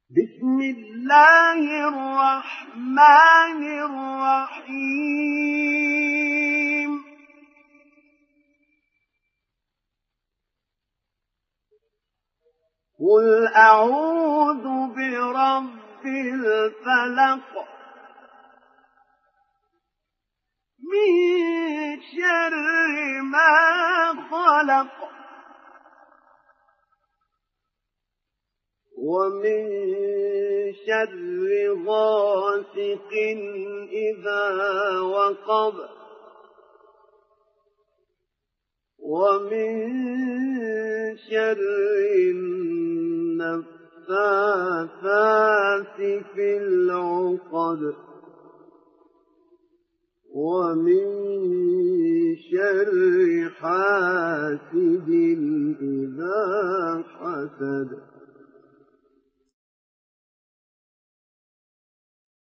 بسم الله الرحمن الرحيم قل أعوذ برب الفلق من شر ما خلق ومن شر غاسق إذا وقب ومن شر النفاثات في العقد ومن شر حاسد إذا حسد